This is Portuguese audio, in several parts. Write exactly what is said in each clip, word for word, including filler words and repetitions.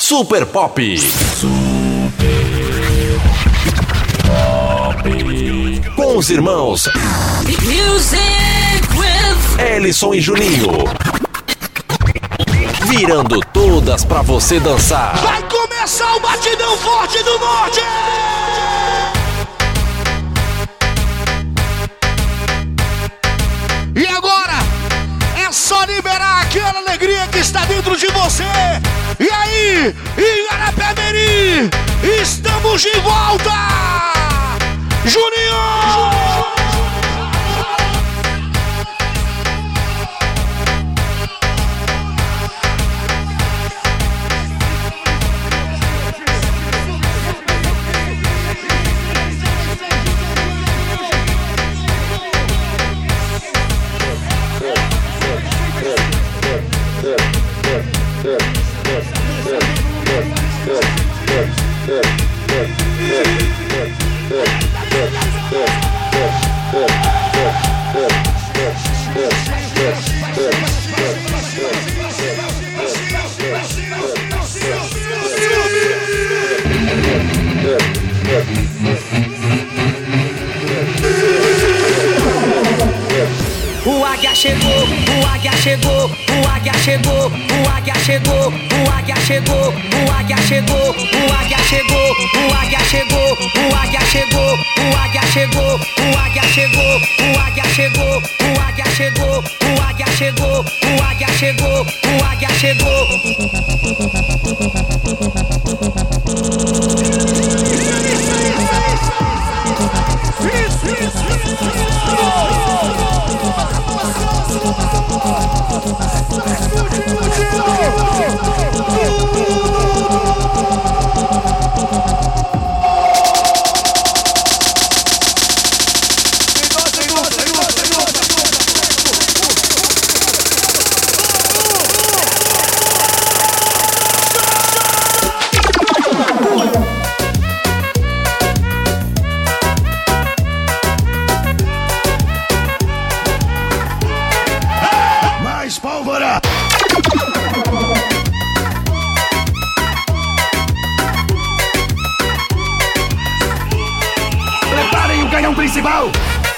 Super Pop. Super Pop. Com os irmãos Music with Ellison e Juninho. Virando todas pra você dançar. Vai começar o batidão forte do norte! E agora é só liberar aquela alegria que está dentro de você. E aí, Igarapé-Miri, estamos de volta! Juninho! O águia chegou, o águia chegou, o águia chegou, o águia chegou, o águia chegou, o águia chegou, o águia chegou, o águia chegou, o águia chegou, o águia chegou, o águia chegou, o águia chegou, o águia chegou, o águia chegou, o águia chegou, o águia chegou. Principal.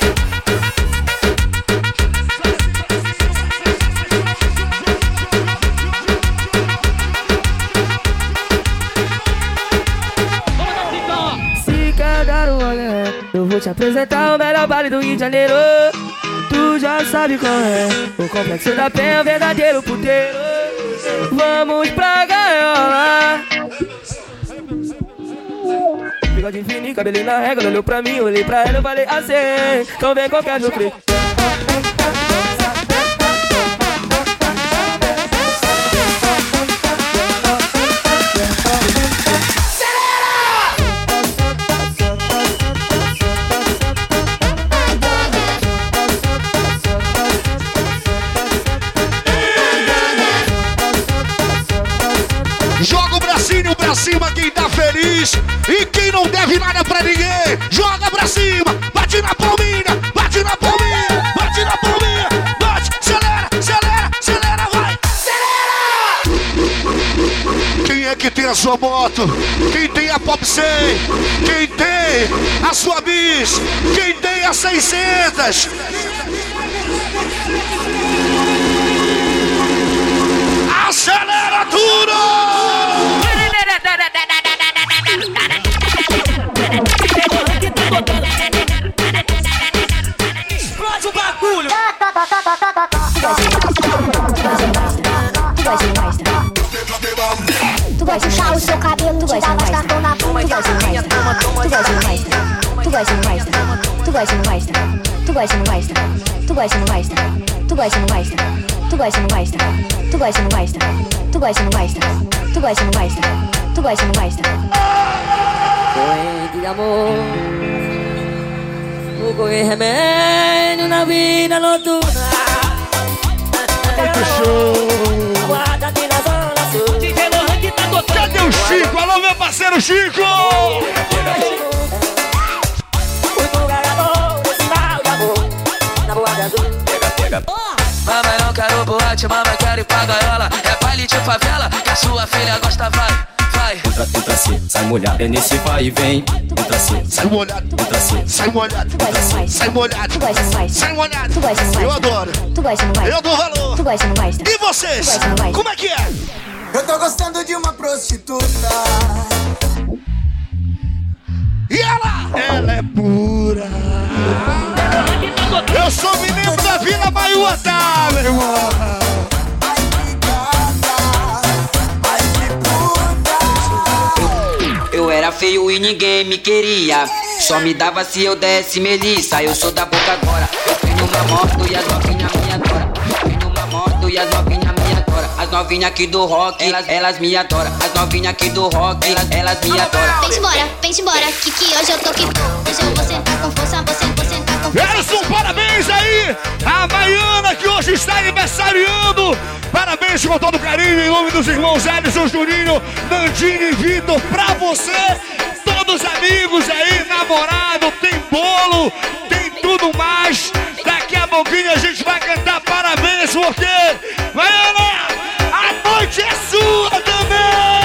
Se cagar o olhar, eu vou te apresentar o melhor baile do Rio de Janeiro. Tu já sabe qual é, o complexo da penha, o verdadeiro puteiro. Vamos pra gaiola. Bigode fininho, cabelinho na régua, olhou pra mim, olhei pra ela, eu falei assim, então vem qualquer meu clique. Joga o bracinho pra cima quem tá feliz. E quem não deve nada pra ninguém, joga pra cima, bate na palminha, bate na palminha, bate na palminha, bate, acelera, acelera, acelera, vai! Acelera! Quem é que tem a sua moto? Quem tem a Pop cem? Quem tem a sua bis? Quem tem a seiscentos? Acelera tudo! Explode o bagulho! Tu gosta de puxar o seu cabelo, tu gosta de cartão na bunda, tu gosta de tu gosta de mais, tu gosta de mais, tu gosta de mais, tu gosta de mais, tu gosta de mais, tu gosta de mais, tu gosta de mais, tu gosta de mais, tu gosta de mais, tu gosta de mais. Corrente de amor, vou correr remédio na vida noturna. Muito show! Cadê o Chico? Alô, meu parceiro Chico! Mamãe não quero boate, mamãe quero ir pra gaiola. É baile de favela, que a sua filha gosta, vai. entra, entra assim, sai molhado. É nesse vai e vem, entra assim, Sai molhado, entra assim, sai molhado, Tu gosta, não gosta? sai molhado, Tu gosta, não gosta? sai molhado. Tu gosta, não gosta? Eu adoro, Tu gosta, não gosta? eu dou valor. Tu gosta, não gosta? E vocês? Tu gosta, não gosta? Como é que é? Eu tô gostando de uma prostituta. E ela? Ela é pura. Eu sou menino da Vila Maiuatá, meu irmão. Ai que gata, ai que puta. Eu era feio e ninguém me queria. Só me dava se eu desse melissa. Eu sou da boca agora. Eu tenho uma moto e as novinhas me adoram. Eu tenho uma moto e as novinhas me adoram. As novinhas aqui do rock, elas, elas me adoram. As novinhas aqui do rock, elas, elas me adoram. Vem embora, vem embora, que que hoje eu tô que tô. Hoje eu vou sentar com força, vou sentar, vou sentar com força. Elson, parabéns aí! A Baiana que hoje está aniversariando. Parabéns com todo carinho em nome dos irmãos Ellison, Juninho, Nandinho e Vitor. Pra você, todos amigos aí, namorado, tem bolo, tem tudo mais. Daqui a pouquinho a gente vai cantar parabéns porque, Baiana, a noite é sua também!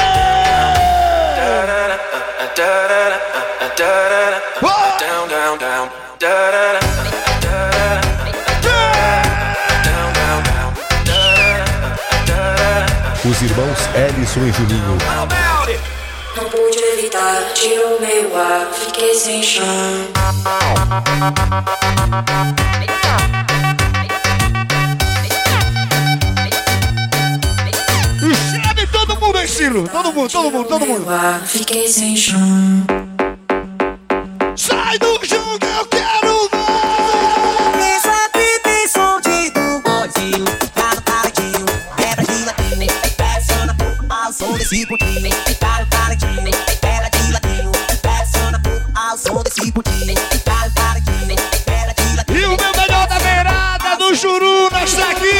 Down, down, down. Down, down, down. Os irmãos Ellison e Juninho. Não pude evitar, tirou meu ar, fiquei sem chão. Chame todo mundo aí, Ciro! Todo mundo, todo mundo, todo mundo! Fiquei sem chão. Sai do jogo, eu quero ver! Isso aqui tem som de do bodinho, tá no paradinho, quebra de latinho, pressiona ao som desse putinho, tá no paradinho, quebra de latinho, pressiona ao som desse putinho, tá no paradinho, quebra de latinho. E o meu melhor da beirada do Juruna está aqui!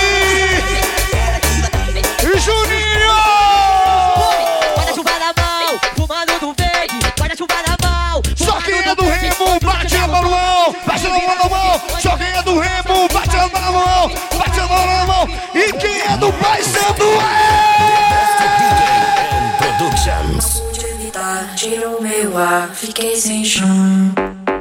E Juninho! Guarda-chuva na mão, fumando do verde. Guarda-chuva na mão. Só quem é do Remo, bate a mão na mão! Bate a mão na mão! Só quem é do Remo, bate a mão na mão! Bate a mão na mão! E quem é do Pai Santo é... Productions. Não pude evitar, tirou meu ar, fiquei sem chão.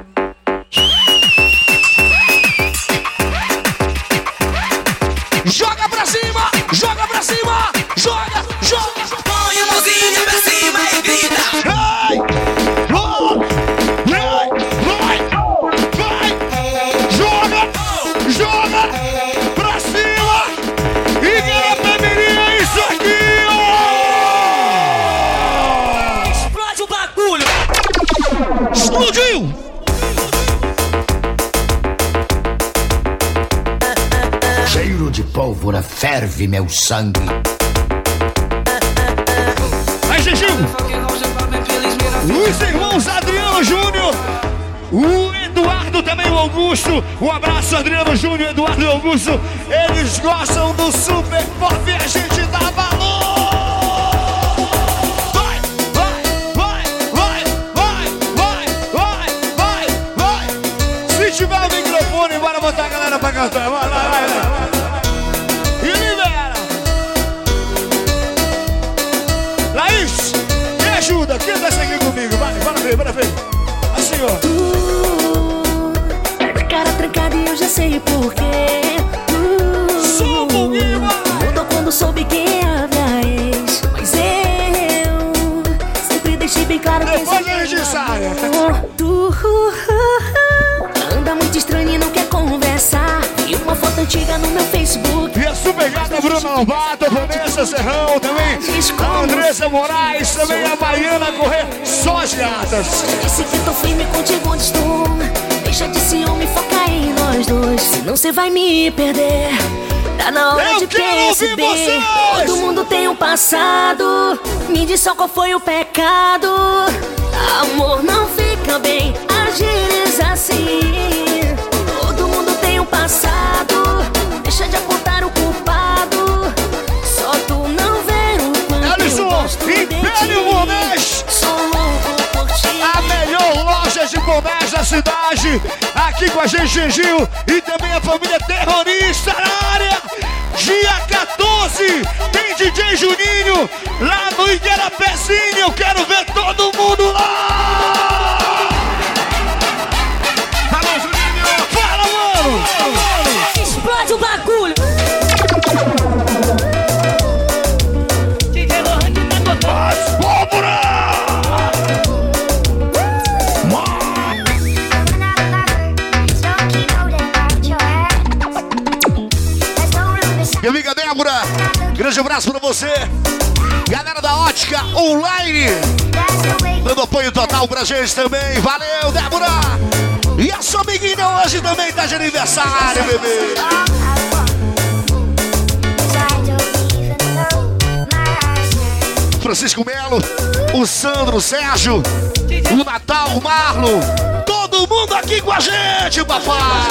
Joga pra cima! Joga pra cima! Joga! Joga! Põe a mãozinha pra cima e grita. Vai! Vai! Vai! Vai! Joga! Joga! Pra cima! E Garapemirim é isso aqui! Ó! Explode o bagulho. Explodiu! Cheiro de pólvora ferve meu sangue. Aí, Gigil! Os irmãos Adriano Júnior, o Eduardo também, o Augusto. Um abraço, Adriano Júnior, Eduardo e Augusto. Eles gostam do Super Pop e a gente dá valor! Vai, vai, vai, vai, vai, vai, vai, vai, vai! Se tiver o microfone, bora botar a galera pra cantar. Vai, vai, vai, vai. E libera! Laís, me ajuda, canta essa aqui comigo, vai, bora ver, bora ver. Assim, ó. Tá de cara trancada e eu já sei porquê. Sou um pouquinho, mudou quando soube quem é a minha ex. Mas eu sempre deixei bem claro que depois a gente sai. Tu anda muito estranho e não quer conversar. Vi uma foto antiga no meu Facebook. E a super gata Bruna Lobato, a Vanessa Serrão também, a Andressa Moraes, também a Baiana Correr, só as gatas. Disse que tô firme contigo onde estou. Deixa de ciúme, foca em nós dois. Senão cê vai me perder. Tá na hora Eu de quero perceber. ouvir vocês! Todo mundo tem um passado. Me diz só qual foi o pecado. Amor, não fica bem agires assim. Todo mundo tem um passado. Deixa de apontar o culpado. Só tu não vê o quanto eu gosto de ti. Império Bonés, sou louco por ti. A melhor loja de bonés da cidade. Aqui com a gente, Gil. E também a família terrorista na área. Dia quatorze tem D J Juninho lá no Igarapézinho. Eu quero ver todo mundo lá. Fala, Juninho. Fala, mano. Explode o bagulho. Mais pólvora. Minha amiga Débora, grande abraço pra você. Galera da Ótica Online, dando apoio total pra gente também. Valeu, Débora. E a sua amiguinha hoje também tá de aniversário, bebê. Francisco Melo, o Sandro, o Sérgio, o Natal, o Marlon. Todo mundo aqui com a gente, papai.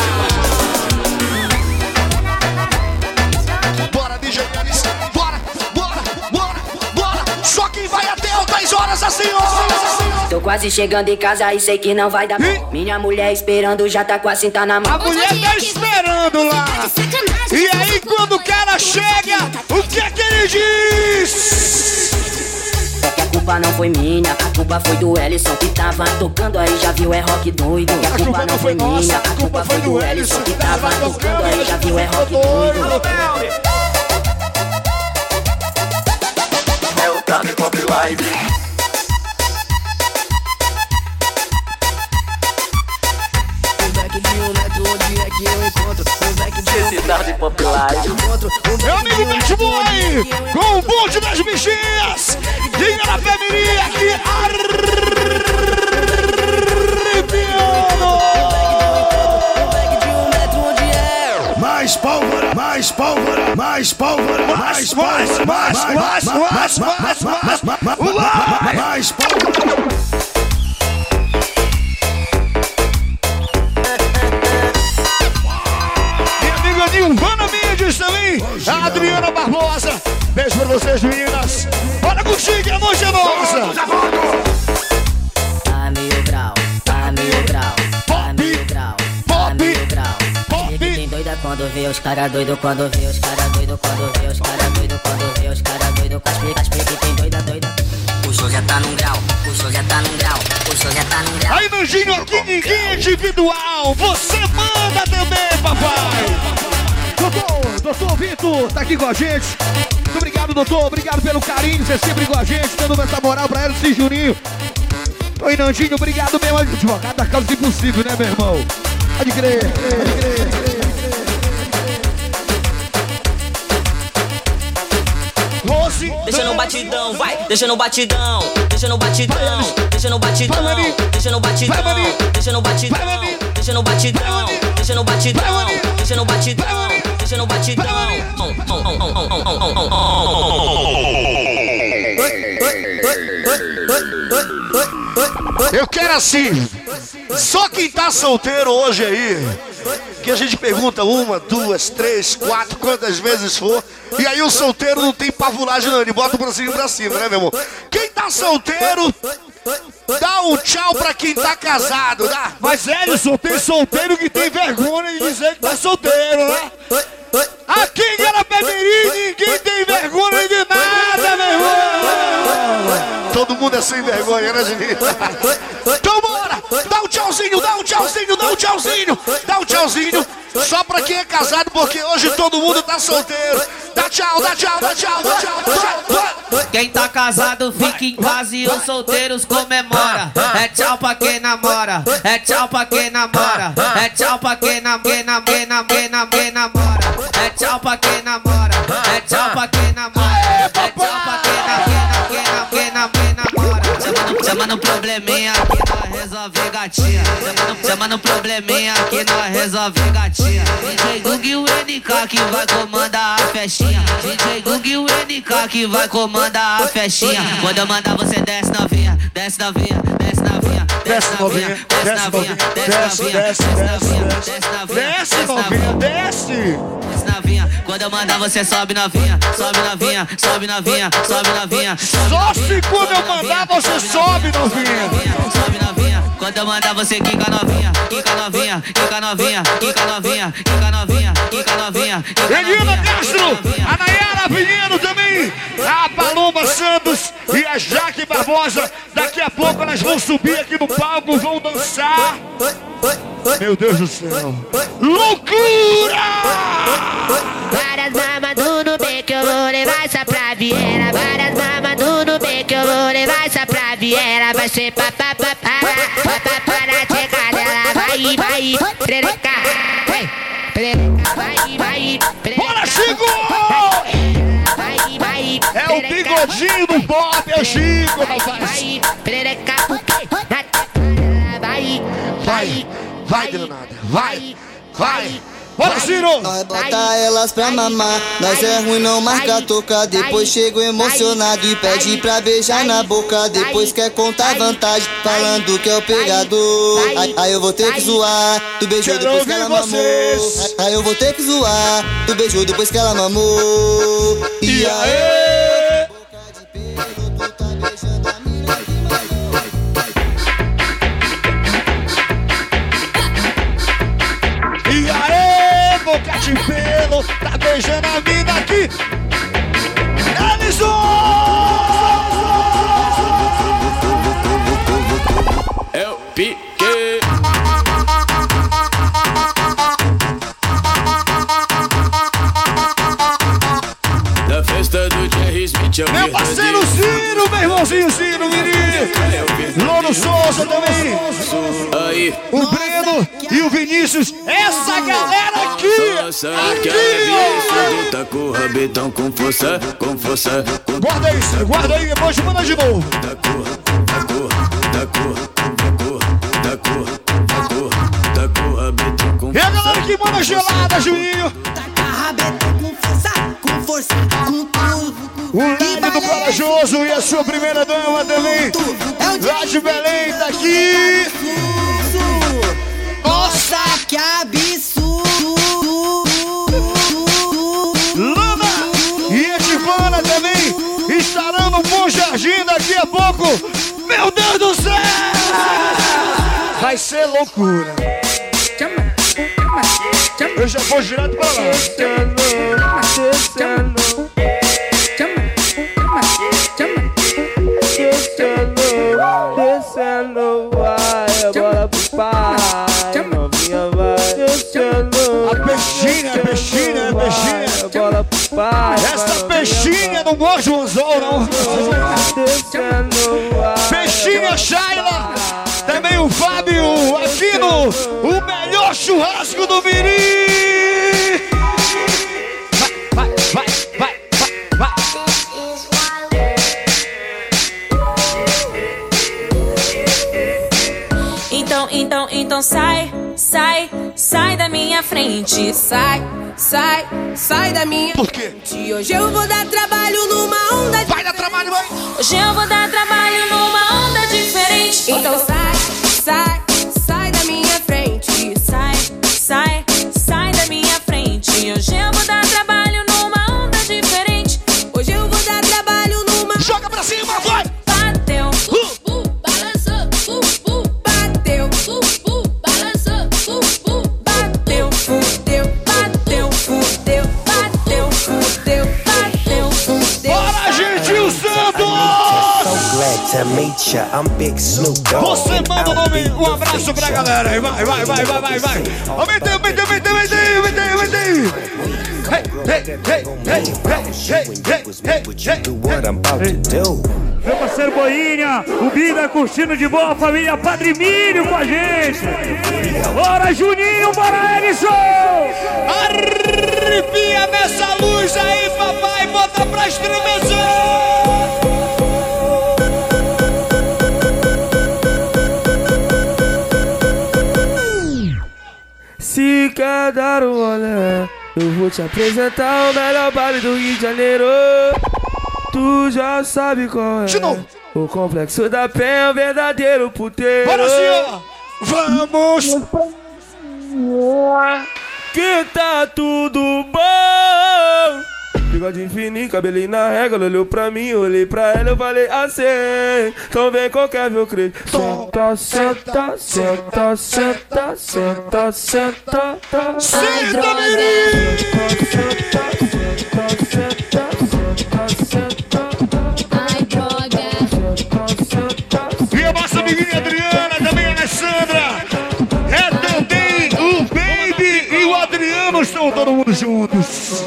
Bora, D J Elis, bora, bora, bora, bora. Só quem vai até altas horas assim, ó. Tô quase chegando em casa e sei que não vai dar. E? Minha mulher esperando, já tá com a cinta na mão. A mulher tá esperando lá. E aí quando o cara chega, o que é que ele diz? É que a culpa não foi minha, a culpa foi do Ellison que tava tocando aí, já viu, é rock doido. E a, a culpa, culpa não foi minha, a culpa foi do Ellison que tava tocando aí, já viu, é rock doido. É o Top Pop Live. Cidade Popular. Meu amigo Best Boy, com o bonde das bichinhas, diga na Femiria aqui, arrepiando. Mais pólvora, mais pólvora, mais pólvora, mais pólvora, mais, mais, mais, mais, mais, mais, mais, mais pólvora. Nilvana Mendes também, a Adriana Barbosa. Beijo pra vocês, meninas. Bora contigo, a noite é nossa. A mil grau, a mil grau, a mil grau, a mil grau. Pop, tem doida quando vê os cara doido, quando vê os cara doido, quando vê os cara doido, quando vê os cara doido. Caspe, caspe, tem doida, doida. O show já tá num grau, o show já tá num grau, o show já tá num grau. Aí, Nanjinho, aqui ninguém é individual. Você manda também, papai. Doutor, doutor Vitor, tá aqui com a gente. Muito obrigado, doutor. Obrigado pelo carinho. Você sempre com a gente, dando essa moral pra ela, esse Juninho. Oi, Nandinho, obrigado mesmo. Advogado da causa impossível, né, meu irmão? Pode crer, pode crer, pode crer. Rose, deixa no batidão, vai, deixa no batidão, deixa no batidão, deixa no batidão, deixa no batidão, deixa no batidão, deixa no batidão, deixa no batidão, deixa no batidão, deixa no batidão. Eu quero assim, só quem tá solteiro hoje aí, que a gente pergunta uma, duas, três, quatro, quantas vezes for, e aí o solteiro não tem pavulagem não, ele bota o bracinho pra cima, né, meu irmão? Quem tá solteiro, dá um tchau pra quem tá casado, dá. Mas Ellison, tem solteiro que tem vergonha de dizer que tá solteiro, né? Aqui em Garapé-Mirim ninguém tem vergonha de nada, meu irmão. Todo mundo é sem vergonha, né, Juninho? Então bora, dá um tchauzinho, dá um tchauzinho, dá um tchauzinho, dá um tchauzinho. Só pra quem é casado, porque hoje todo mundo tá solteiro. Dá tchau, dá tchau, dá tchau, dá tchau, dá tchau. Quem tá casado fica em casa e os solteiros comemora. É tchau pra quem namora, é tchau pra quem namora, é tchau pra quem namora, quem namora, quem namora, quem namora. É tchau pra quem namora, é tchau pra quem namora, é tchau pra quem namora, quem namora, quem namora, quem namora. Chama no probleminha que nós resolve gatinha. Chama no probleminha que nós resolve gatinha. D J Gug e o N K que vai comandar a festinha. D J Gug e o N K que vai comandar a festinha. Quando eu mandar você desce novinha, desce novinha, desce novinha, desce novinha, desce novinha, desce novinha, desce novinha, desce novinha, desce. Novinha, quando eu mandar você sobe novinha, sobe novinha, sobe novinha, sobe novinha. Só se quando eu mandar você sobe novinha, sobe novinha. Quando eu mandar você quica novinha, quica novinha, quica novinha, quica novinha, quica novinha, quica novinha. Regina Castro, a Nayara Pinheiro também, a Paloma Santos e a Jaque Barbosa. Daqui a pouco elas vão subir aqui no palco, vão dançar. Meu Deus do céu. Loucura! Várias mamas no beco, eu vou levar essa pra Viera. Várias mamas no beco, eu vou levar essa pra Viera. Vai ser papá, papá, papá, para chegar dela. Vai, vai, perereca, vai, perereca, vai, vai, perereca. Bora, Chico! Vai, vai, é o bigodinho do pop, é o Chico, rapaz. Vai, perereca, vai, vai, vai, granada, vai, vai. Bora, Ciro! Nós bota elas pra mamar. Nós é ruim, não marca toca. Depois chego emocionado e pede pra beijar na boca. Depois quer contar vantagem, falando que é o pegador. Aí, aí eu vou ter que zoar. Tu beijou depois que ela mamou. Aí eu vou ter que zoar. Tu beijou depois que ela mamou. E aí? Boca de pelo, tu tá beijando a mina. E aí, boca de pelo, tá beijando a mina aqui. Ellison! Eu piquei. Da festa do Jerry Smith, eu meu parceiro Ciro, meu irmãozinho Ciro, menino. Louro Souza também. Aí. O Breno e o Vinícius. Essa galera aqui. Aqui, tá com o rabetão com força, com força. Com... Guarda isso, guarda aí, depois manda de novo. Da cor, da cor, da cor, da cor, da cor, da cor, da cor, rabetão com força. E a galera que manda gelada, Juninho. Taca rabetão com força, com força, com tudo. O Leme do Corajoso e a sua primeira dama também. Lá de Belém, tá aqui. Nossa, que absurdo. Lana e Edivana também estarão no Bom Jardim daqui a pouco. Meu Deus do céu! Vai ser loucura. Eu já vou direto pra lá. Descendo, vai, bola pro pai, novinha vai. Descendo, a peixinha, a peixinha, a peixinha. Bola pro pai. Essa peixinha não morde o anzol, não. Descendo, vai. Peixinha Shaila. Também o Fábio aqui no o melhor churrasco do Mirim. Vai, vai, vai, vai, vai. Então, então, então sai, sai, sai da minha frente. Sai, sai, sai da minha Por quê? frente. Hoje eu vou dar trabalho numa onda. Vai dar trabalho, vai. Hoje eu vou dar trabalho numa onda diferente. Então sai, sai, sai da minha frente. Sai, sai, sai da minha frente. Hoje eu vou dar trabalho numa onda diferente. Hoje eu vou dar trabalho numa. Joga pra cima, vai! Bateu, uh, uh, balançou, uh, uh, bateu, uh, uh, balançou, uh, uh, bateu, fudeu, bateu, fudeu, bateu, fudeu, bateu, fudeu. Bora, Gentil Santos! Você manda o nome, um abraço pra galera aí, vai, vai, vai, vai, vai, vai. Aumenta, aumenta, aumenta, aumenta, aumenta, aumenta. Hey, hey, hey, hey, hey, hey, hey, hey. Meu parceiro Boinha, o Bida curtindo de boa, a família Padre Mírio com a gente. Bora Juninho, bora Ellison! Arrepia nessa luz aí, papai, bota pra estremecer! Se quer dar um olé, eu vou te apresentar o melhor baile do Rio de Janeiro. Tu já sabe qual é. De novo. O Complexo da Penha é um verdadeiro puteiro. Bora, senhor! Vamos! Que tá tudo bom. bigode fininho, cabelinho na régua. Ela olhou pra mim, eu olhei pra ela, eu falei assim. Então vem qualquer meu creio. Senta, senta, senta, senta, senta, senta, senta, menino! E a nossa amiguinha Adriana, também a Alessandra. É também o Baby e o Adriano, estão todo mundo juntos.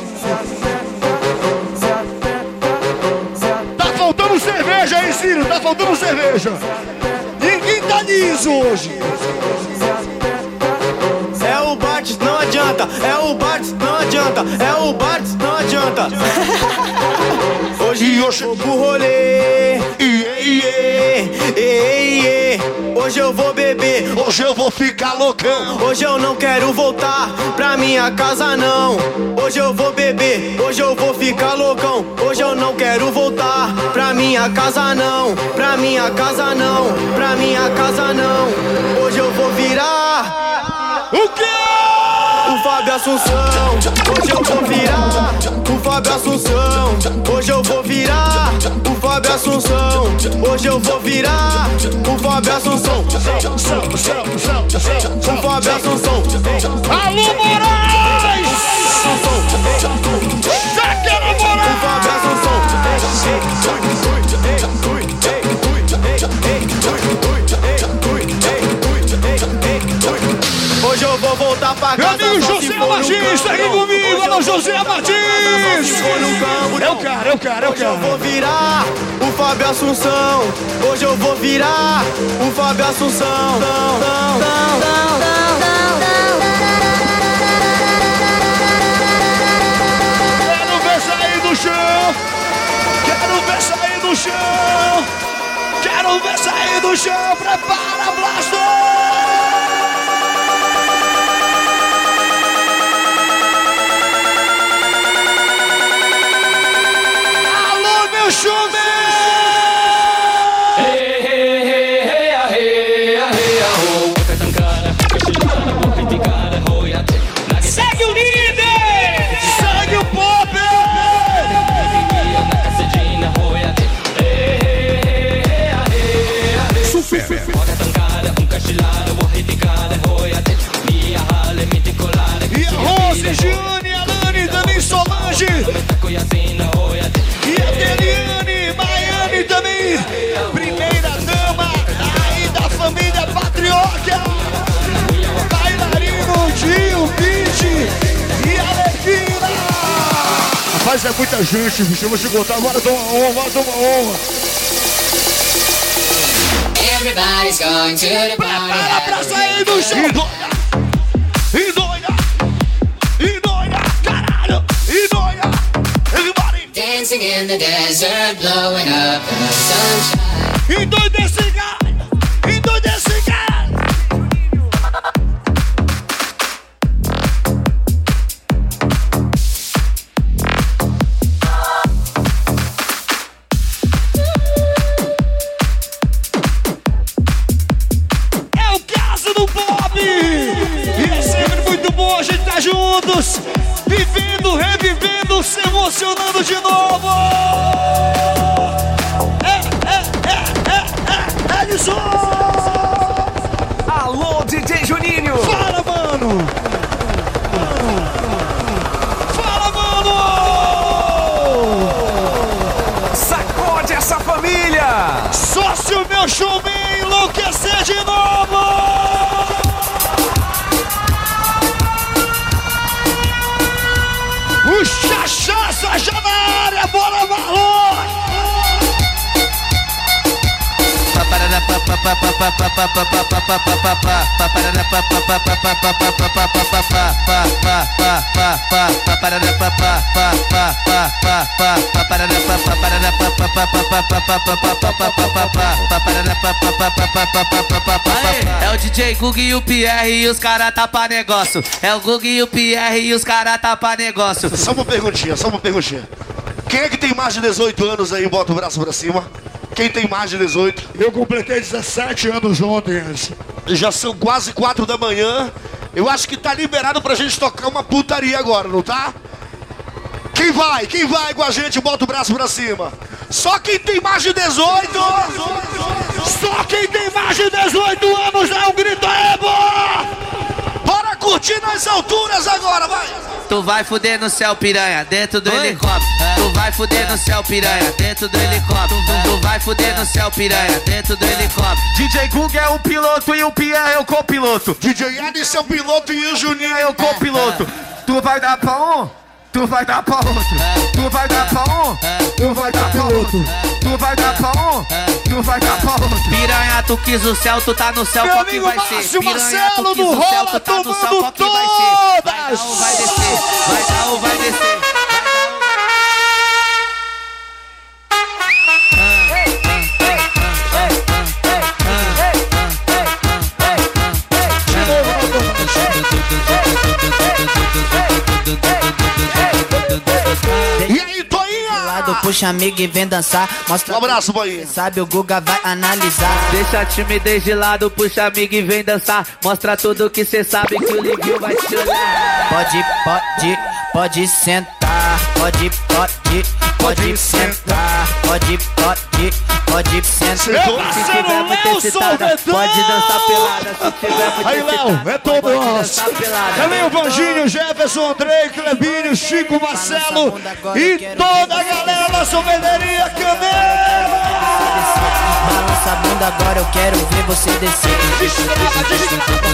Tá faltando cerveja aí, Ciro, tá faltando cerveja. Ninguém tá nisso hoje. É o Bart, não adianta. É o Bart, não adianta. É o Bart, não adianta. Hoje eu vou pro rolê. Iê, iê, iê, iê. Hoje eu vou beber. Hoje eu vou ficar loucão. Hoje eu não quero voltar pra minha casa não. Hoje eu vou beber. Hoje eu vou ficar loucão. Hoje eu não quero voltar pra minha casa não. Pra minha casa não. Pra minha casa não. Hoje eu vou virar. O quê? O Fábio Assunção. Hoje eu vou virar. O Fábio Assunção. Hoje eu vou virar. O Fábio Assunção. Hoje eu vou virar. O Fábio Assunção. O Fábio Assunção. Alô, Moraes! Já quero Moraes! O Fábio Assunção. Hoje eu vou voltar pra casa. Meu amigo José Martins, tá aqui comigo. Alô, José Martins. É o cara, é o cara, é o cara. Hoje eu vou virar o Fábio Assunção. Hoje eu vou virar o Fábio Assunção. Quero ver sair do chão. Quero ver sair do chão. Quero ver sair do chão. Prepara, Blasto. Chume! Segue o líder! Segue o pop! Super! E a Rose, Gianni, Alane, também Solange! E a Deliane, Miami também, primeira dama aí da família Patriota, bailarino, Dio, Beat e Alepina. Rapaz, é muita gente, bicho, eu vou te contar, bora tomar uma, bora tomar uma. Everybody's going to the party. Prepara pra sair do chão. E doida, e doida, caralho, e doida. Dancing in the desert, blowing up the sunshine. E doida esse galho, e doida esse galho. É o caso do Bob. E é sempre muito bom a gente tá juntos, vivendo, revivendo, se emocionando de novo. É, é, é, é, é, Edson! Alô, D J Juninho! Fala, mano! Fala, mano! Sacode essa família! Sócio meu showman enlouquecer de novo! O Chachaça já na área, bora valor! É o D J Gug e o P R e os caras tá pra negócio. É o Gug e o P R e os caras tá pra negócio. Só uma perguntinha, só uma perguntinha. Quem é que tem mais de dezoito anos aí, bota o braço pra cima? Quem tem mais de dezoito? Eu completei dezessete anos ontem. Já são quase quatro da manhã. Eu acho que tá liberado pra gente tocar uma putaria agora, não tá? Quem vai? Quem vai com a gente? Bota o braço pra cima. Só quem tem mais de dezoito. Só quem tem mais de dezoito anos dá um grito aí, boa! Bora curtir nas alturas agora, vai! Tu vai fuder no céu, piranha, dentro do Oi? helicóptero. Tu vai fuder no céu, piranha, dentro do helicóptero. Tu vai fuder no céu, piranha, dentro do helicóptero. D J Gug é o piloto e o Pierre é o copiloto. D J Edson é o piloto e o Juninho é o copiloto. Tu vai dar pra um, tu vai dar pra outro. Tu vai dar pra um, tu vai dar pra outro. Tu vai dar pra um, tu vai dar pra outro. Piranha, tu quis o céu, tu tá no céu, Meu qual que amigo vai Márcio ser? Piranha, Marcelo tu quis do o céu, Rola tu tá no céu, tomando qual que vai ser? Vai dar todas. ou vai descer? Vai dar ou vai descer? E aí, Toinha? Puxa amigo e vem dançar. Mostra um abraço, Boinha. Sabe, o Guga vai analisar. Deixa a timidez de lado, puxa amigo e vem dançar. Mostra tudo que cê sabe que o Liguinho vai te olhar. Pode, pode, pode sentar. Pode, pode, pode sentar. Pode, pode, pode sentar. Se tiver muito excitada, pode dançar pelada. Se tiver muito aí, Léo, é todo nosso. Também o Vanginho, Jefferson, Andrei, Clebinho, Chico, Marcelo e toda a galera da Sorveteria Canela. Balança a bunda agora, eu quero ver você descer. Destrava, destrava.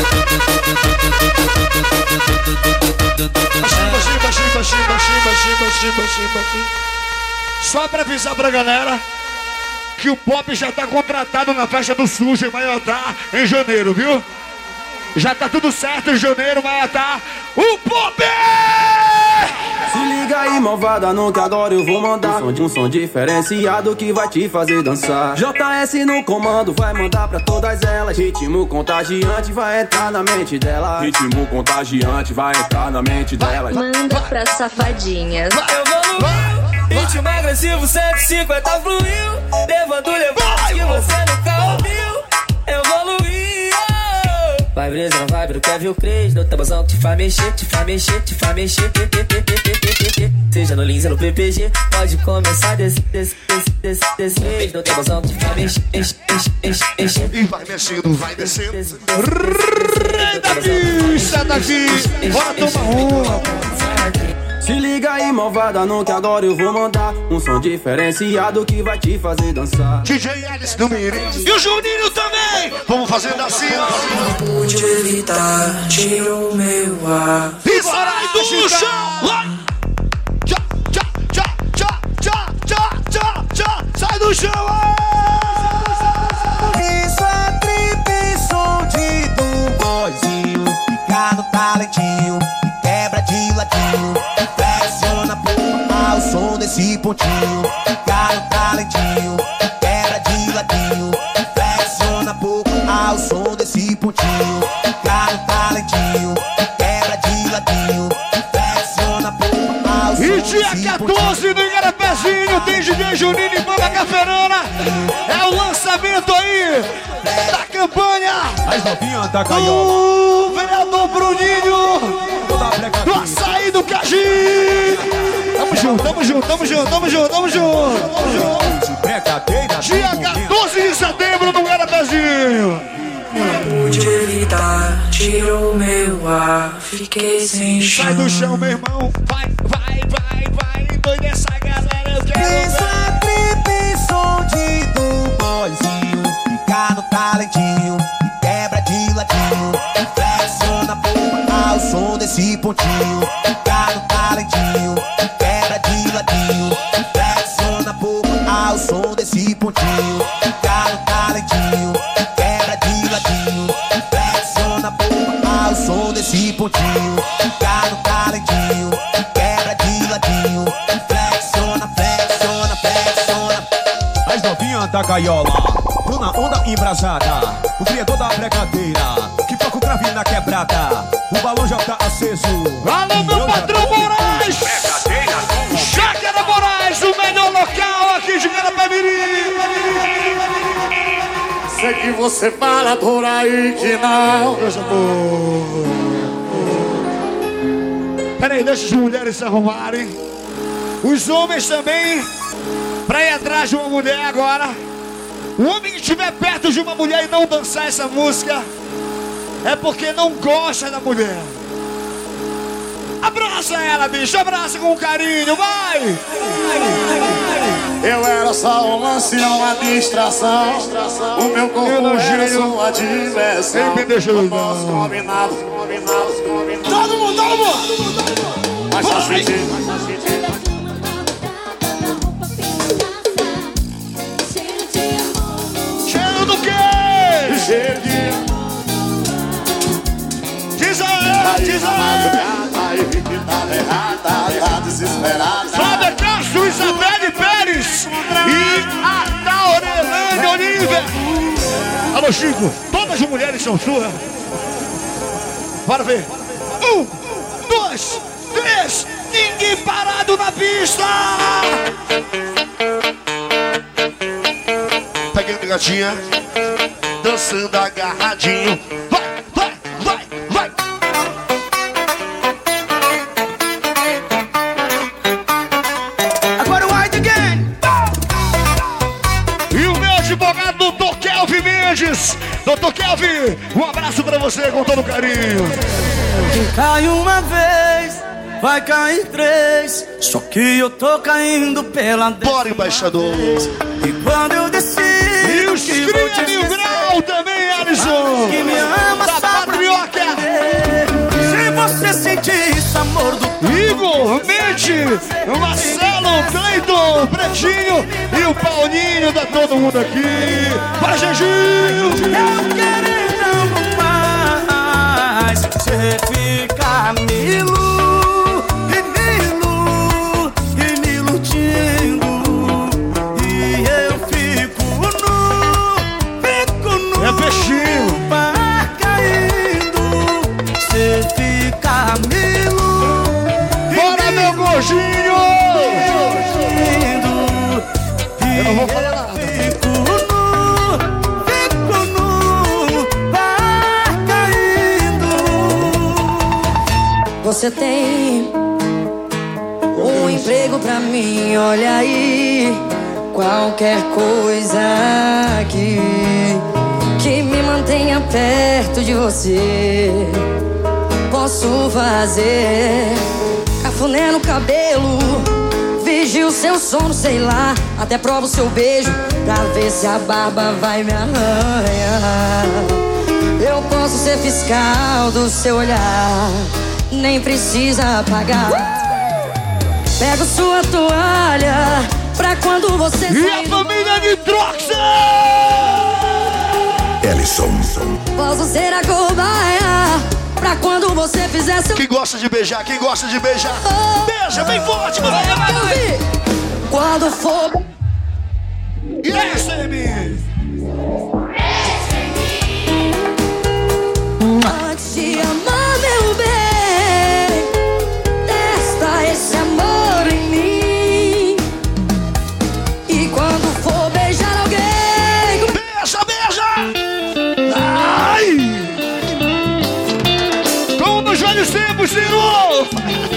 Baixinho, baixinho, baixinho, baixinho, baixinho, baixinho, baixinho, baixinho. Só pra avisar pra galera que o Pop já tá contratado na festa do Sujo em Maiotá em janeiro, viu? Já tá tudo certo em janeiro, Maiotá. O Pop! Se liga aí, malvada, não que agora eu vou mandar um som, um som diferenciado que vai te fazer dançar. J S no comando, vai mandar pra todas elas. Ritmo contagiante vai entrar na mente delas. Ritmo contagiante vai entrar na mente delas. Manda pra safadinhas. Evoluiu, ritmo agressivo cento e cinquenta fluiu. Levando, levando que você nunca ouviu. Evoluiu. Vai brisa na vibe do Kevin Cres. No tabuzão que te faz mexer, te faz mexer, te faz mexer. Seja no Lins ou no P P G, pode começar desse, desse, desse, desse, desse. No tabuzão que te faz mexer, enche, enche, enche. E vai mexendo, vai descendo. Sai daqui, sai daqui. Bora tomar uma. Se liga aí, malvada, não que agora eu vou mandar um som diferenciado que vai te fazer dançar. D J Alice do Miri e o Juninho também. Vamos fazendo assim, ó. Não pude evitar, tirou meu ar. E sai do chão. Vai. Tchá, tchá, tchá, tchá, tchá, tchá, tchá, tchá. Sai do chão. Isso é trip, som de do boizinho. Fica no talentinho, quebra de ladinho. Flexiona porra ao som desse pontinho. Fica no talentinho, quebra de ladinho. Flexiona porra ao som desse pontinho. Fica no talentinho, quebra de ladinho. Flexiona porra ao som E desse dia pontinho. quatorze do Igarapézinho tem D J Juninho e Banda Caferana. É o lançamento aí da campanha As novinhas tá do vereador Bruninho do Açaí do Cagi. Tamo junto, tamo junto, tamo junto, tamo junto, tamo junto. Tamo junto. Dia quatorze de setembro no Igarapézinho. Não pude evitar, tirou meu ar. Fiquei sem chão. Sai do chão, meu irmão. Vai, vai, vai, vai. Doida essa galera, eu quero ver. Isso é trip, som de do boizinho. Fica no talentinho, quebra de ladinho. Flexiona porra ao som desse pontinho. Fica no talentinho, quebra de ladinho. Flexiona porra ao som desse pontinho. Fica no talentinho, quebra de ladinho. Flexiona porra ao som desse pontinho. Fica no talentinho, quebra de ladinho. Flexiona, flexiona, flexiona. As novinhas da gaiola, Bruna onda embrasada. O criador da brincadeira, que toca o crave na quebrada. O balão já tá aceso. Alô, meu patrão Moraes! Chácara Moraes, o melhor local aqui de Garapé-Mirim. Sei que você fala por aí que não. Peraí, deixa as mulheres se arrumarem. Os homens também, pra ir atrás de uma mulher agora. O homem que estiver perto de uma mulher e não dançar essa música é porque não gosta da mulher. Abraça ela, bicho, abraça com carinho, vai! vai, vai. Eu era só um lance, uma distração. O meu corpo era sua diversão. Nosso combinado, combinado, combinado. Todo mundo, todo mundo! Mas só senti, mas só senti. Cheiro do quê? Cheiro de... Diz aí, diz aí! Tá desesperada. Flávia Castro, Isabelle Pérez e a Taurelândia Olívia. Alô, Chico, todas as mulheres são suas. Bora ver. Um, dois, três. Ninguém parado na pista. Pegando gatinha, dançando agarradinho. Vai, vai, vai, vai. doutor Kelvin Mendes. doutor Kelvin, um abraço pra você com todo carinho. Quem cai uma vez, vai cair três. Só que eu tô caindo pela décima. Bora, embaixador. E quando eu desci, e os cria mil grau também, Alisson. Que me ama, da Patrioca. Se você sentir esse amor do Igor, Mente, o Marcelo, Cleiton, Pretinho e o Paulinho, da todo mundo aqui. Vai, Genginho! Eu querendo mais. Você fica me ilu, e me ilu, e me iludindo. E eu fico nu, fico nu. É peixinho. Mar caindo. Você fica me ilu. Bora, meu gordinho! Eu não vou falar nada. Fico nu, fico nu, vai caindo. Você tem um emprego pra mim, olha aí. Qualquer coisa aqui que me mantenha perto de você, posso fazer. Cafuné no cabelo, vigio seu sono, sei lá. Até provo seu beijo pra ver se a barba vai me arranhar. Eu posso ser fiscal do seu olhar, nem precisa pagar. Pego sua toalha pra quando você e a família de Troxa! Ellison. Posso ser a cobaia pra quando você fizer seu... Quem gosta de beijar, quem gosta de beijar, oh, beija bem forte, mano. Quando for... E aí, S M? Antes de amar, meu bem, testa esse amor em mim. E quando for beijar alguém... Beija, beija! Ai! Como nos velhos tempos, Ciro!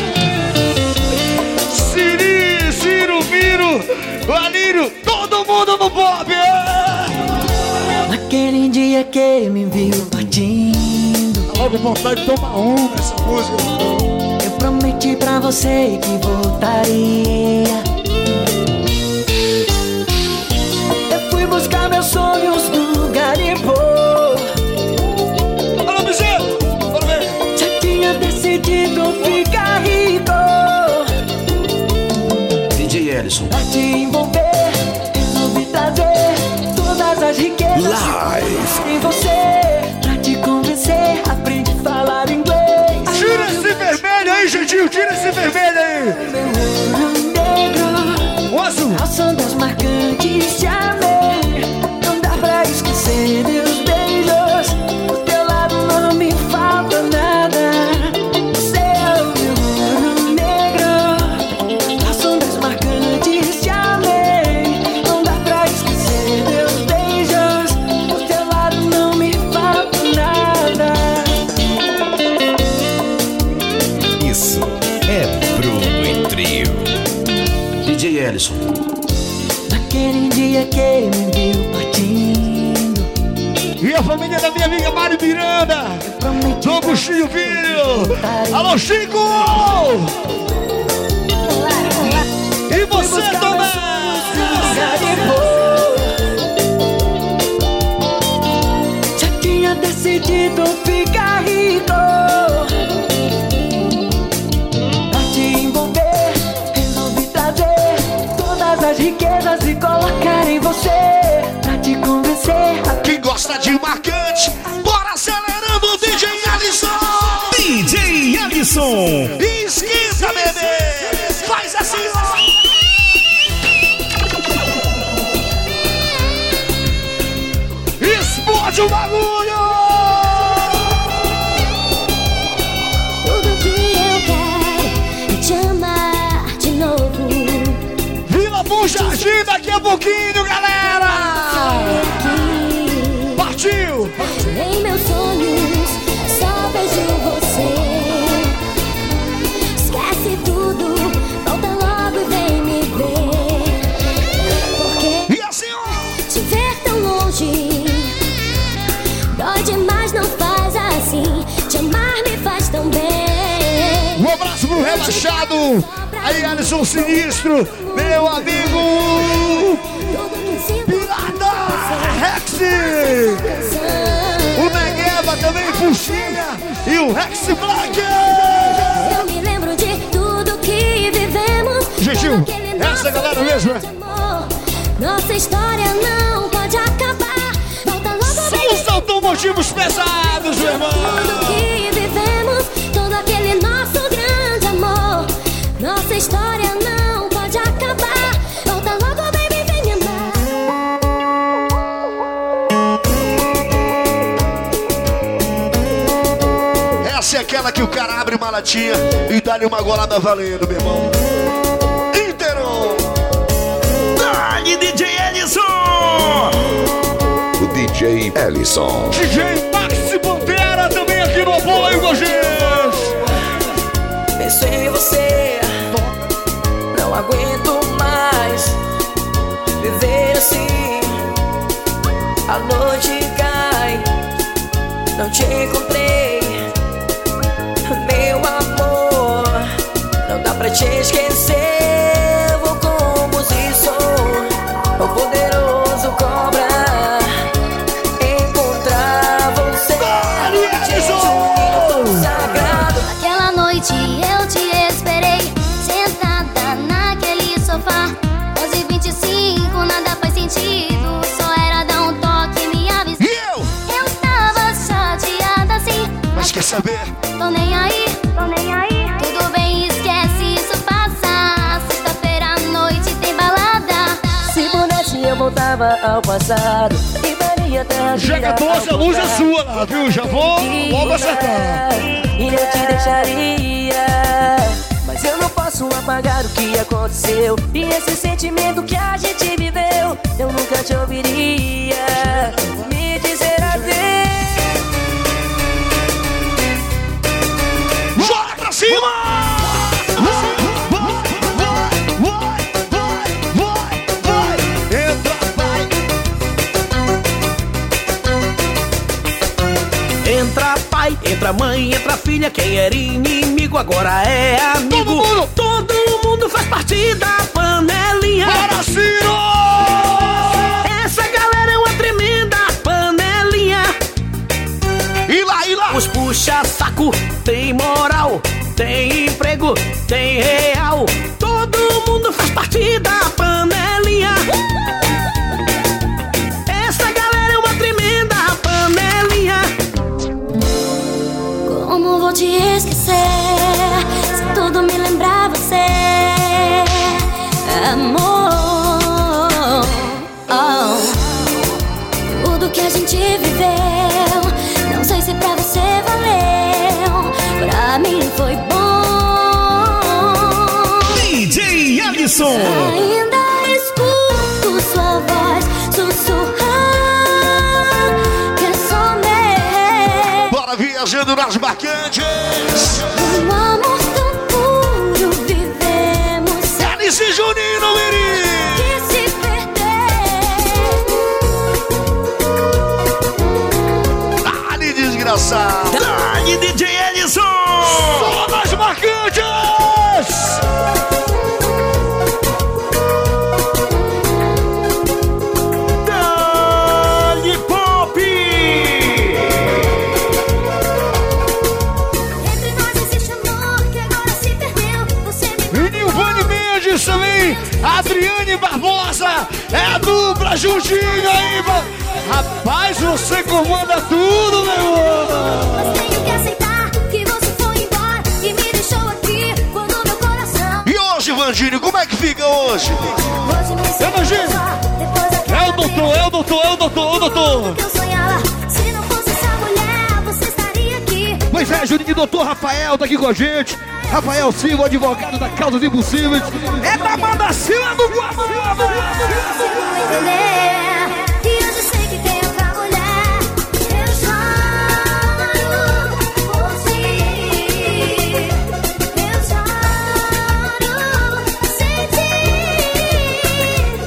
Siri, Ciro, Miro, Alírio, todo mundo no pop! Naquele dia que me viu partindo, tá logo vontade de tomar um nessa música. Eu prometi pra você que voltaria. Eu fui buscar meus sonhos no garimpo. Alô, Bezerro! Bora ver! Já tinha decidido ficar rico. D J Ellison. Pra te envolver, resolvi trazer todas as riquezas Live em você. Pra te convencer, aprende a falar inglês. Tira esse vermelho aí, Gentil! Tira esse vermelho aí! Meu ouro negro, o azul! ao som das marcantes te amei. Não dá pra esquecer meus beijos. Do teu lado não me falta nada. Você é o meu ouro negro, ao som das marcantes te amei. Não dá pra esquecer meus beijos. Do teu lado não me falta nada. Isso é Bruno e Trio. E a família da minha amiga Mari Miranda. Do Agostinho Filho. Alô, Chico! E você também! Já tinha decidido ficar rico. Pra te envolver, resolvi trazer todas as riquezas e colocar em você. Pra te convencer. Quem gosta de marcante, bora acelerando o D J Alisson! D J Alisson! Esquenta, bebê! Faz assim, ó! Explode o bagulho! Tudo que eu quero é te amar de novo. Vila Bom Jardim daqui a pouquinho, galera! Partiu! Em meus sonhos só vejo você. Esquece tudo, volta logo e vem me ver. Porque e assim, ó, te ver tão longe dói demais, não faz assim. Te amar me faz tão bem. Um abraço pro relaxado. Aí, Alisson Sinistro, meu amigo Pirata Rex. O Negueba também, Puxinha. E o Rex Black. Eu me lembro de tudo que vivemos. Gentil, essa galera mesmo, né? Nossa história não pode acabar. Volta logo, são os automotivos pesados, meu irmão. Tudo que vivemos, todo aquele nosso grande amor. Nossa história não pode acabar. Volta logo, baby, vem me amar. Essa é aquela que o cara abre uma latinha e dá-lhe uma golada valendo, meu irmão. Íntero! Dá-lhe D J Ellison! O D J Ellison. D J Maxi Pantera também aqui no apoio, Gogês. Penso em você, não aguento mais viver assim. A noite cai, não te encontrei, meu amor. Não dá pra te esquecer. Vou como se sou o poderoso cobra. Encontrar você sagrado. Aquela noite eu te esperei, sentada naquele sofá. onze e vinte e cinco, nada faz sentido. Só era dar um toque e me avisar. E eu? Eu tava chateada assim. Mas quer saber? Tô nem aí, tô nem aí. Tudo bem, esquece, isso passa. Sexta-feira à noite tem balada. Se pudesse eu voltava ao passado e faria terra girar. Chega doce, a luz é sua lá, viu? Já vou logo acertar. E eu te deixaria, mas eu não posso apagar o que aconteceu. E esse sentimento que a gente viveu, eu nunca te ouviria me dizer adeus. Joga pra cima! Entra pai, entra mãe, entra filha. Quem era inimigo agora é amigo. Todo mundo, Todo mundo faz parte da panelinha. Para, Ciro! Essa galera é uma tremenda panelinha. E lá, e lá! Os puxa-saco tem moral, tem emprego, tem real. Todo mundo faz parte da panelinha. Essa galera é uma tremenda panelinha. Como vou te esquecer se tudo me lembrar você, amor? Oh. Tudo que a gente viveu, não sei se pra você valeu. Pra mim foi bom. D J Ellison. Ainda escuto sua voz sussurrar que é só meu. Bora viajando nas marcantes. Um amor tão puro vivemos. Alice e Juninho no Mirim. Que se perder. dançar. Dani D J Ellison. Só nas marcantes. Dani Pop. Entre nós existe amor que agora se perdeu. Você me E Nilvane Mendes também. Adriane Barbosa. É a dupla juntinho aí. Rapaz, você comanda tudo, meu irmão. Mas tenho que aceitar que você foi embora e me deixou aqui quando meu coração. E hoje, Vandinho, como é que fica hoje? Hoje me É, Vandinho. É o doutor, é o doutor, é o doutor, é o doutor. que eu sonhava. Se não fosse essa mulher, você estaria aqui. Pois é, Juninho, doutor Rafael tá aqui com a gente. Rafael Silva, advogado da Causas Impossíveis. É da banda Silva do Guamá. E hoje eu sei que tem outra mulher. Eu choro por ti. Eu choro sem ti.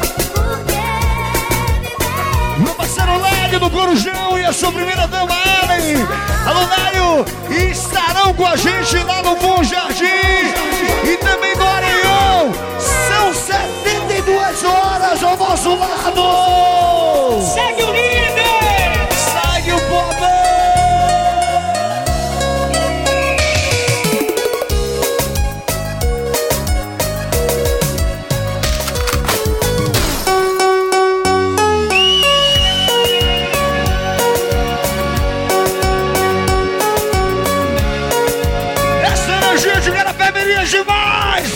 Porque Meu parceiro Lélio do Corujão e a sua primeira dama Ellen. Alô, Lélio, estarão com a gente lá no Bom Jardim e também no Areião. São setenta e duas horas ao nosso lado. Segue o líder! Segue o povo. Essa energia de cara feminina demais.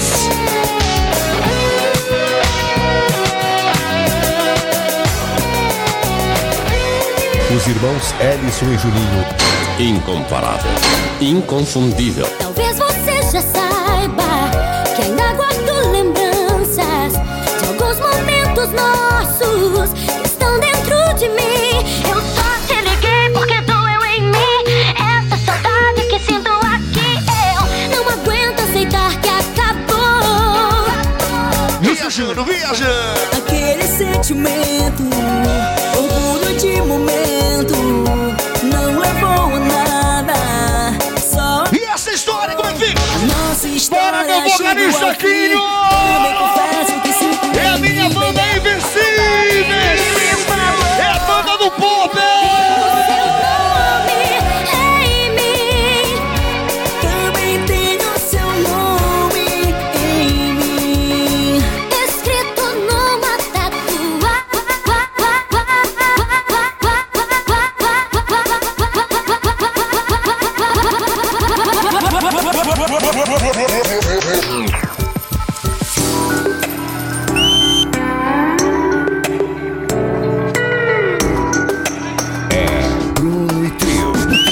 Os irmãos Ellison e Juninho. Incomparável. Inconfundível. talvez você já saiba que ainda guardo lembranças de alguns momentos nossos que estão dentro de mim. Eu só te liguei porque doeu em mim essa saudade que sinto aqui. Eu não aguento aceitar que acabou. Viajando, viajando. Aquele sentimento, orgulho de momento, não levou a nada. Só E essa história, como é que fica? a nossa história. Bora, meu vocalista aqui! Também confesso que sinto É a minha banda Invencíveis! É a banda do pop! também tenho seu nome em mim. Escrito numa Bruno e Trio.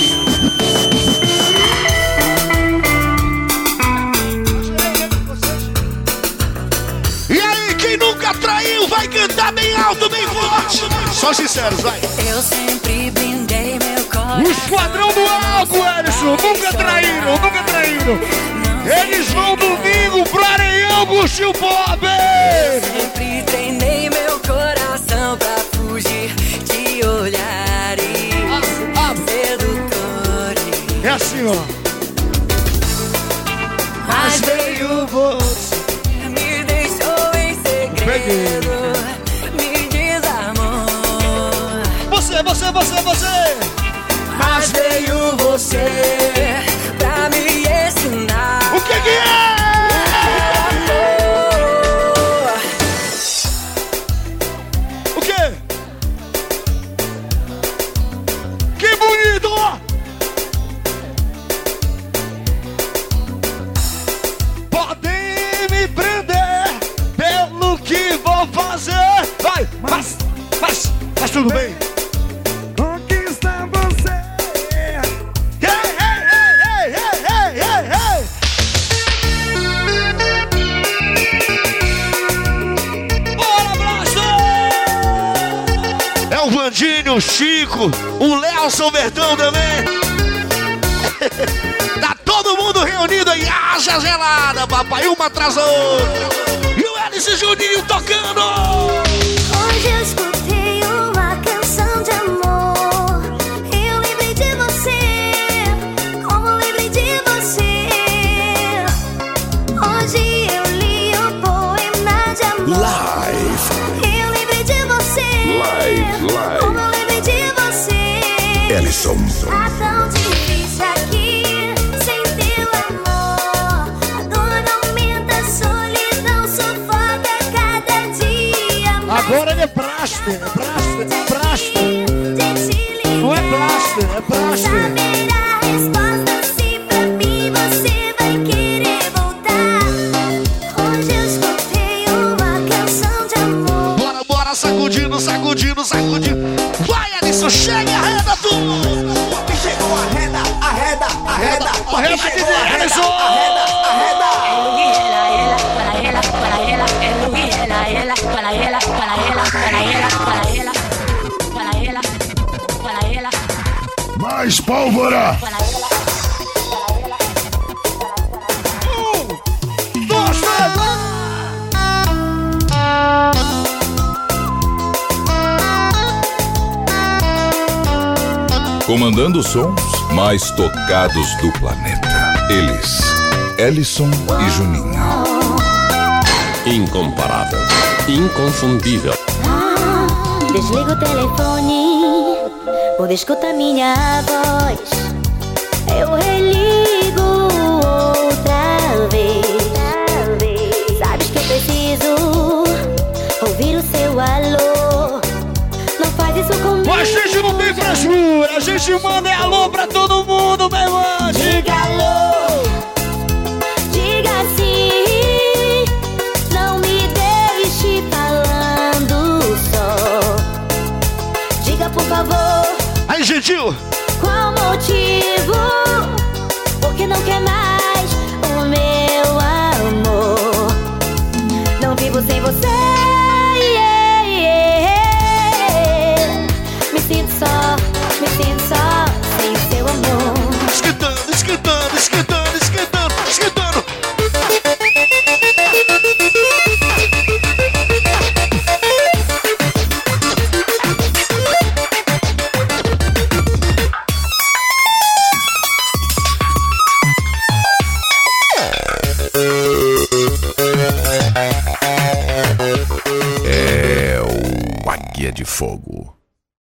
E aí, quem nunca traiu vai cantar bem alto, bem forte. Só sinceros, vai. Eu sempre brindei meu coração. O esquadrão do álcool, Ellison! Nunca traíram, nunca traíram! Eles vão domingo pro Areião curtir o pop! Sempre treinei meu coração pra fugir de olhares sedutores. É assim, ó. Mas veio você, me deixou em segredo, me desarmou. Você, você, você, você! Mas veio você pra me ensinar. O que que é? O quê? Que bonito! Podem me prender pelo que vou fazer. Vai, mas, mas, mas tudo bem. Conquista você. Hey, hey, hey, hey, hey, hey, hey. Bora, abraço! É o Vandinho, o Chico, o Léo Bertão também. Tá todo mundo reunido aí, haja gelada, papai, uma atrás da outra. E o Hélice Juninho tocando. Hoje eu escutei uma canção de amor. Eu lembrei de você Ellison. Tá tão difícil aqui, sem teu amor. A dor aumenta, a solidão sufoca cada dia mais. Agora ele é praste, é praste, é praste. Não é plaster, é praste. Saber a resposta se pra mim você vai querer voltar. Hoje eu escutei uma canção de amor. Bora, bora, sacudindo, sacudindo, sacudindo. Vai, Ellison, chega, arreda tudo. Chegou, arreda, arreda, arreda. Arreda, Chegou, arreda, Ellison. arreda, arreda. Mais pólvora. Um, dois, três. Comandando os sons mais tocados do planeta. Eles, Ellison e Juninho. Incomparável, inconfundível. Desliga o telefone, poder escutar minha voz. Eu religo outra vez. Sabes que eu preciso ouvir o seu alô. Não faz isso comigo. A gente não tem frescura, a gente manda é alô pra todo mundo, meu irmão. Diga alô, diga sim. Não me deixe falando só. Diga por favor. Aí, gentil. Qual motivo? Porque não quer mais o meu amor. Não vivo sem você. Yeah, yeah. Me sinto só, me sinto só sem seu amor. Esquentando, esquentando, esquentando, esquentando, esquentando. É o Águia de Fogo.